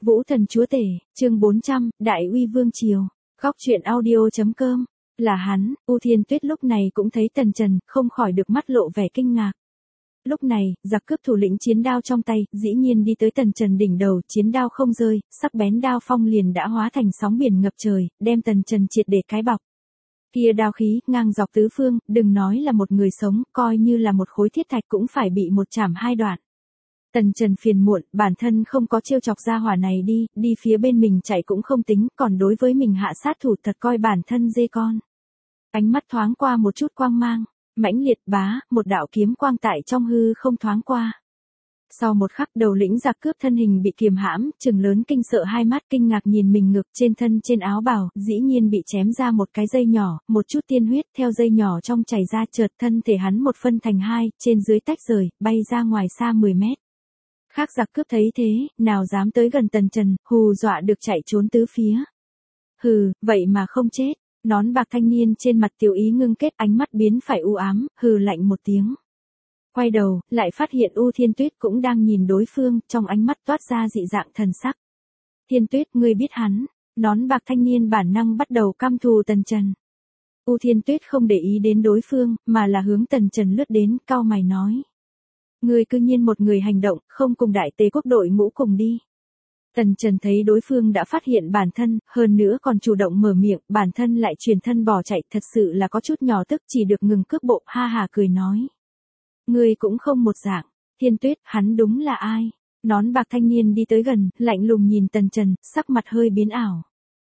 Vũ thần chúa tể, chương 400, Đại uy vương triều. Góc truyện audio.com. Là hắn, U Thiên Tuyết lúc này cũng thấy Tần Trần, không khỏi được mắt lộ vẻ kinh ngạc. Lúc này, giặc cướp thủ lĩnh chiến đao trong tay, dĩ nhiên đi tới Tần Trần đỉnh đầu, chiến đao không rơi, sắc bén đao phong liền đã hóa thành sóng biển ngập trời, đem Tần Trần triệt để cái bọc. Kia đao khí, ngang dọc tứ phương, đừng nói là một người sống, coi như là một khối thiết thạch cũng phải bị một chảm hai đoạn. Tần Trần phiền muộn, bản thân không có trêu chọc ra hỏa này đi phía bên mình chạy cũng không tính, còn đối với mình hạ sát thủ thật coi bản thân dê con. Ánh mắt thoáng qua một chút quang mang, mãnh liệt bá, một đạo kiếm quang tại trong hư không thoáng qua. Sau một khắc đầu lĩnh giặc cướp thân hình bị kiềm hãm, trừng lớn kinh sợ hai mắt kinh ngạc nhìn mình ngực trên thân trên áo bào, dĩ nhiên bị chém ra một cái dây nhỏ, một chút tiên huyết theo dây nhỏ trong chảy ra chợt thân thể hắn một phân thành hai, trên dưới tách rời, bay ra ngoài xa 10 mét. Khác giặc cướp thấy thế, nào dám tới gần Tần Trần, hù dọa được chạy trốn tứ phía. Hừ, vậy mà không chết, nón bạc thanh niên trên mặt tiểu ý ngưng kết ánh mắt biến phải u ám, hừ lạnh một tiếng. Quay đầu, lại phát hiện U Thiên Tuyết cũng đang nhìn đối phương, trong ánh mắt toát ra dị dạng thần sắc. Thiên Tuyết, ngươi biết hắn, nón bạc thanh niên bản năng bắt đầu căm thù Tần Trần. U Thiên Tuyết không để ý đến đối phương, mà là hướng Tần Trần lướt đến, cau mày nói. Ngươi cư nhiên một người hành động, không cùng đại tế quốc đội ngũ cùng đi. Tần Trần thấy đối phương đã phát hiện bản thân, hơn nữa còn chủ động mở miệng, bản thân lại truyền thân bỏ chạy, thật sự là có chút nhỏ tức, chỉ được ngừng cước bộ, ha hà cười nói. Ngươi cũng không một dạng, Thiên Tuyết, hắn đúng là ai? Nón bạc thanh niên đi tới gần, lạnh lùng nhìn Tần Trần, sắc mặt hơi biến ảo.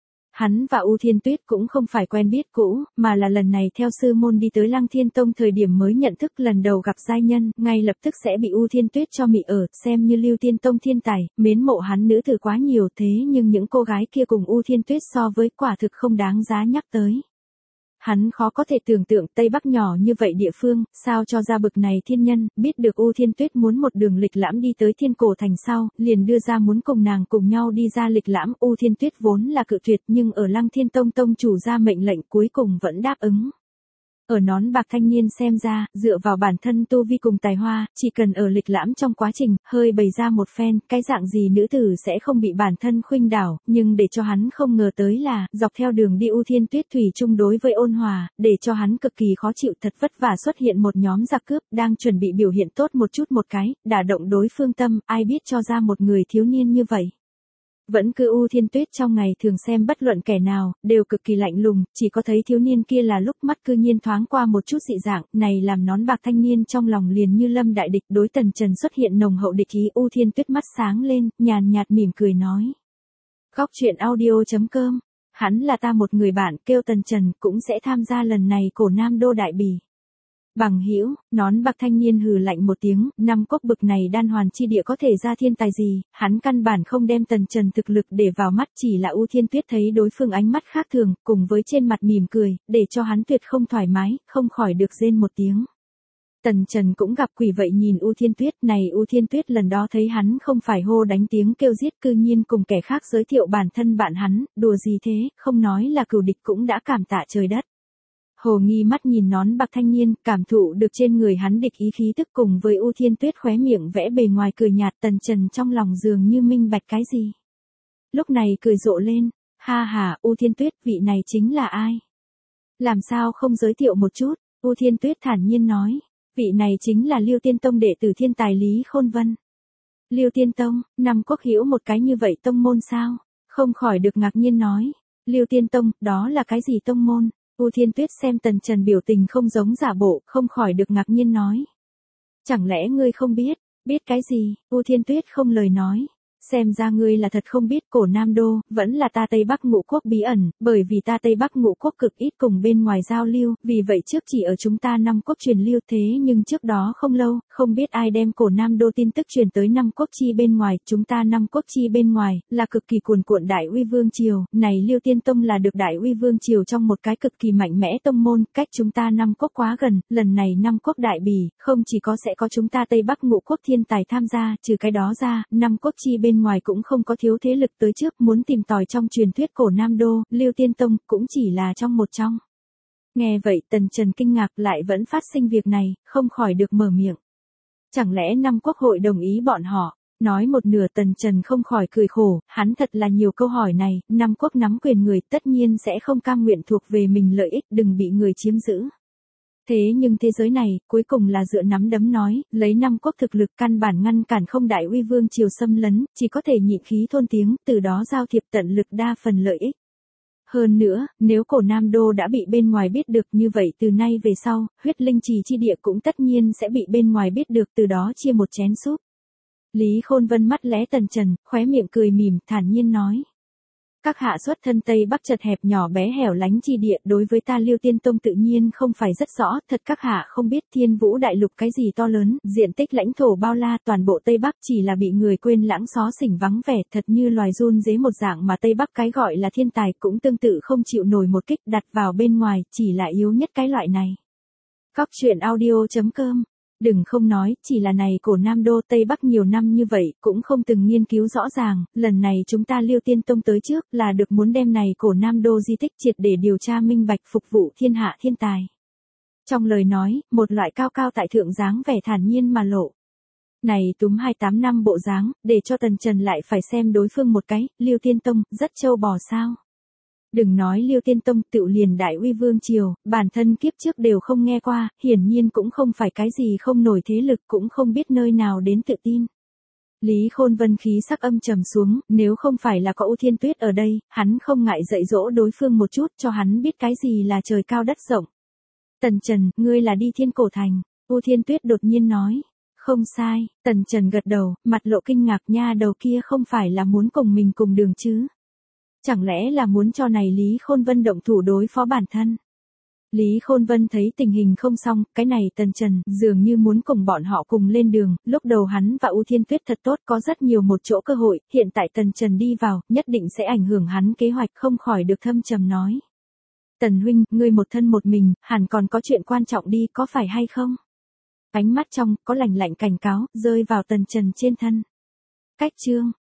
Hắn và U Thiên Tuyết cũng không phải quen biết cũ, mà là lần này theo sư môn đi tới Lăng Thiên Tông thời điểm mới nhận thức lần đầu gặp giai nhân, ngay lập tức sẽ bị U Thiên Tuyết cho mị ở, xem như Lưu Tiên Tông thiên tài, mến mộ hắn nữ tử quá nhiều thế nhưng những cô gái kia cùng U Thiên Tuyết so với quả thực không đáng giá nhắc tới. Hắn khó có thể tưởng tượng Tây Bắc nhỏ như vậy địa phương, sao cho ra bực này thiên nhân, biết được U Thiên Tuyết muốn một đường lịch lãm đi tới Thiên Cổ Thành sau, liền đưa ra muốn cùng nàng cùng nhau đi ra lịch lãm. U Thiên Tuyết vốn là cự tuyệt nhưng ở Lăng Thiên Tông tông chủ ra mệnh lệnh cuối cùng vẫn đáp ứng. Ở nón bạc thanh niên xem ra, dựa vào bản thân tu vi cùng tài hoa, chỉ cần ở lịch lãm trong quá trình, hơi bày ra một phen, cái dạng gì nữ tử sẽ không bị bản thân khuynh đảo, nhưng để cho hắn không ngờ tới là, dọc theo đường đi U Thiên Tuyết thủy chung đối với ôn hòa, để cho hắn cực kỳ khó chịu thật vất vả xuất hiện một nhóm giặc cướp, đang chuẩn bị biểu hiện tốt một chút một cái, đả động đối phương tâm, ai biết cho ra một người thiếu niên như vậy. Vẫn cứ U Thiên Tuyết trong ngày thường xem bất luận kẻ nào, đều cực kỳ lạnh lùng, chỉ có thấy thiếu niên kia là lúc mắt cư nhiên thoáng qua một chút dị dạng, này làm nón bạc thanh niên trong lòng liền như lâm đại địch. Đối Tần Trần xuất hiện nồng hậu địch ý, U Thiên Tuyết mắt sáng lên, nhàn nhạt mỉm cười nói. Góc truyện audio.com, hắn là ta một người bạn, kêu Tần Trần, cũng sẽ tham gia lần này cổ Nam Đô Đại Bỉ. Bằng hữu, nón bạc thanh niên hừ lạnh một tiếng, năm cốc bực này đan hoàn chi địa có thể ra thiên tài gì, hắn căn bản không đem Tần Trần thực lực để vào mắt, chỉ là U Thiên Tuyết thấy đối phương ánh mắt khác thường, cùng với trên mặt mỉm cười, để cho hắn tuyệt không thoải mái, không khỏi được rên một tiếng. Tần Trần cũng gặp quỷ vậy nhìn U Thiên Tuyết này, U Thiên Tuyết lần đó thấy hắn không phải hô đánh tiếng kêu giết, cư nhiên cùng kẻ khác giới thiệu bản thân bạn hắn, đùa gì thế, không nói là cừu địch cũng đã cảm tạ trời đất. Hồ nghi mắt nhìn nón bạc thanh niên, cảm thụ được trên người hắn địch ý khí tức cùng với U Thiên Tuyết khóe miệng vẽ bề ngoài cười nhạt. Tần Trần trong lòng dường như minh bạch cái gì. Lúc này cười rộ lên, ha ha, U Thiên Tuyết, vị này chính là ai? Làm sao không giới thiệu một chút? U Thiên Tuyết thản nhiên nói, vị này chính là Liêu Tiên Tông đệ tử thiên tài Lý Khôn Vân. Liêu Tiên Tông, năm quốc hữu một cái như vậy tông môn sao? Không khỏi được ngạc nhiên nói, Liêu Tiên Tông, đó là cái gì tông môn? U Thiên Tuyết xem Tần Trần biểu tình không giống giả bộ, không khỏi được ngạc nhiên nói. Chẳng lẽ ngươi không biết, biết cái gì? U Thiên Tuyết không lời nói. Xem ra ngươi là thật không biết cổ Nam Đô, vẫn là ta Tây Bắc Ngũ Quốc bí ẩn, bởi vì ta Tây Bắc Ngũ Quốc cực ít cùng bên ngoài giao lưu, vì vậy trước chỉ ở chúng ta năm quốc truyền lưu thế nhưng trước đó không lâu, không biết ai đem cổ Nam Đô tin tức truyền tới năm quốc chi bên ngoài, chúng ta năm quốc chi bên ngoài, là cực kỳ cuồn cuộn Đại Uy Vương Triều, này Liêu Tiên Tông là được Đại Uy Vương Triều trong một cái cực kỳ mạnh mẽ tông môn, cách chúng ta năm quốc quá gần, lần này năm quốc đại bỉ, không chỉ có sẽ có chúng ta Tây Bắc Ngũ Quốc thiên tài tham gia, trừ cái đó ra, năm quốc chi bên ngoài cũng không có thiếu thế lực tới trước, muốn tìm tòi trong truyền thuyết cổ Nam Đô, Liêu Tiên Tông cũng chỉ là trong một trong. Nghe vậy Tần Trần kinh ngạc, lại vẫn phát sinh việc này, không khỏi được mở miệng. Chẳng lẽ năm quốc hội đồng ý bọn họ? Nói một nửa Tần Trần không khỏi cười khổ, hắn thật là nhiều câu hỏi này, năm quốc nắm quyền người tất nhiên sẽ không cam nguyện thuộc về mình lợi ích đừng bị người chiếm giữ. Thế nhưng thế giới này, cuối cùng là dựa nắm đấm nói, lấy năm quốc thực lực căn bản ngăn cản không đại uy vương triều xâm lấn, chỉ có thể nhịn khí thôn tiếng, từ đó giao thiệp tận lực đa phần lợi ích. Hơn nữa, nếu cổ Nam Đô đã bị bên ngoài biết được như vậy từ nay về sau, huyết linh trì chi địa cũng tất nhiên sẽ bị bên ngoài biết được từ đó chia một chén súp. Lý Khôn Vân mắt lé Tần Trần, khóe miệng cười mỉm, thản nhiên nói. Các hạ xuất thân Tây Bắc chật hẹp nhỏ bé hẻo lánh chi địa đối với ta Liêu Tiên Tông tự nhiên không phải rất rõ, thật các hạ không biết Thiên Vũ Đại Lục cái gì to lớn, diện tích lãnh thổ bao la toàn bộ Tây Bắc chỉ là bị người quên lãng xó xỉnh vắng vẻ thật như loài run dế một dạng mà Tây Bắc cái gọi là thiên tài cũng tương tự không chịu nổi một kích đặt vào bên ngoài, chỉ là yếu nhất cái loại này. Góc truyện audio.com. Đừng không nói, chỉ là này cổ Nam Đô Tây Bắc nhiều năm như vậy, cũng không từng nghiên cứu rõ ràng, lần này chúng ta Liêu Tiên Tông tới trước là được muốn đem này cổ Nam Đô di tích triệt để điều tra minh bạch phục vụ thiên hạ thiên tài. Trong lời nói, một loại cao cao tại thượng dáng vẻ thản nhiên mà lộ. Này túm 28 năm bộ dáng, để cho Tần Trần lại phải xem đối phương một cái, Liêu Tiên Tông, rất trâu bò sao. Đừng nói Liêu Tiên Tông tự liền đại uy vương triều, bản thân kiếp trước đều không nghe qua, hiển nhiên cũng không phải cái gì không nổi thế lực cũng không biết nơi nào đến tự tin. Lý Khôn Vân khí sắc âm trầm xuống, nếu không phải là có U Thiên Tuyết ở đây, hắn không ngại dạy dỗ đối phương một chút cho hắn biết cái gì là trời cao đất rộng. Tần Trần, ngươi là đi Thiên Cổ Thành, U Thiên Tuyết đột nhiên nói. Không sai, Tần Trần gật đầu, mặt lộ kinh ngạc nha đầu kia không phải là muốn cùng mình cùng đường chứ. Chẳng lẽ là muốn cho này Lý Khôn Vân động thủ đối phó bản thân? Lý Khôn Vân thấy tình hình không xong, cái này Tần Trần dường như muốn cùng bọn họ cùng lên đường, lúc đầu hắn và U Thiên Tuyết thật tốt có rất nhiều một chỗ cơ hội, hiện tại Tần Trần đi vào, nhất định sẽ ảnh hưởng hắn kế hoạch không khỏi được thâm trầm nói. Tần huynh, ngươi một thân một mình, hẳn còn có chuyện quan trọng đi có phải hay không? Ánh mắt trong, có lạnh lạnh cảnh cáo, rơi vào Tần Trần trên thân. Cách chương.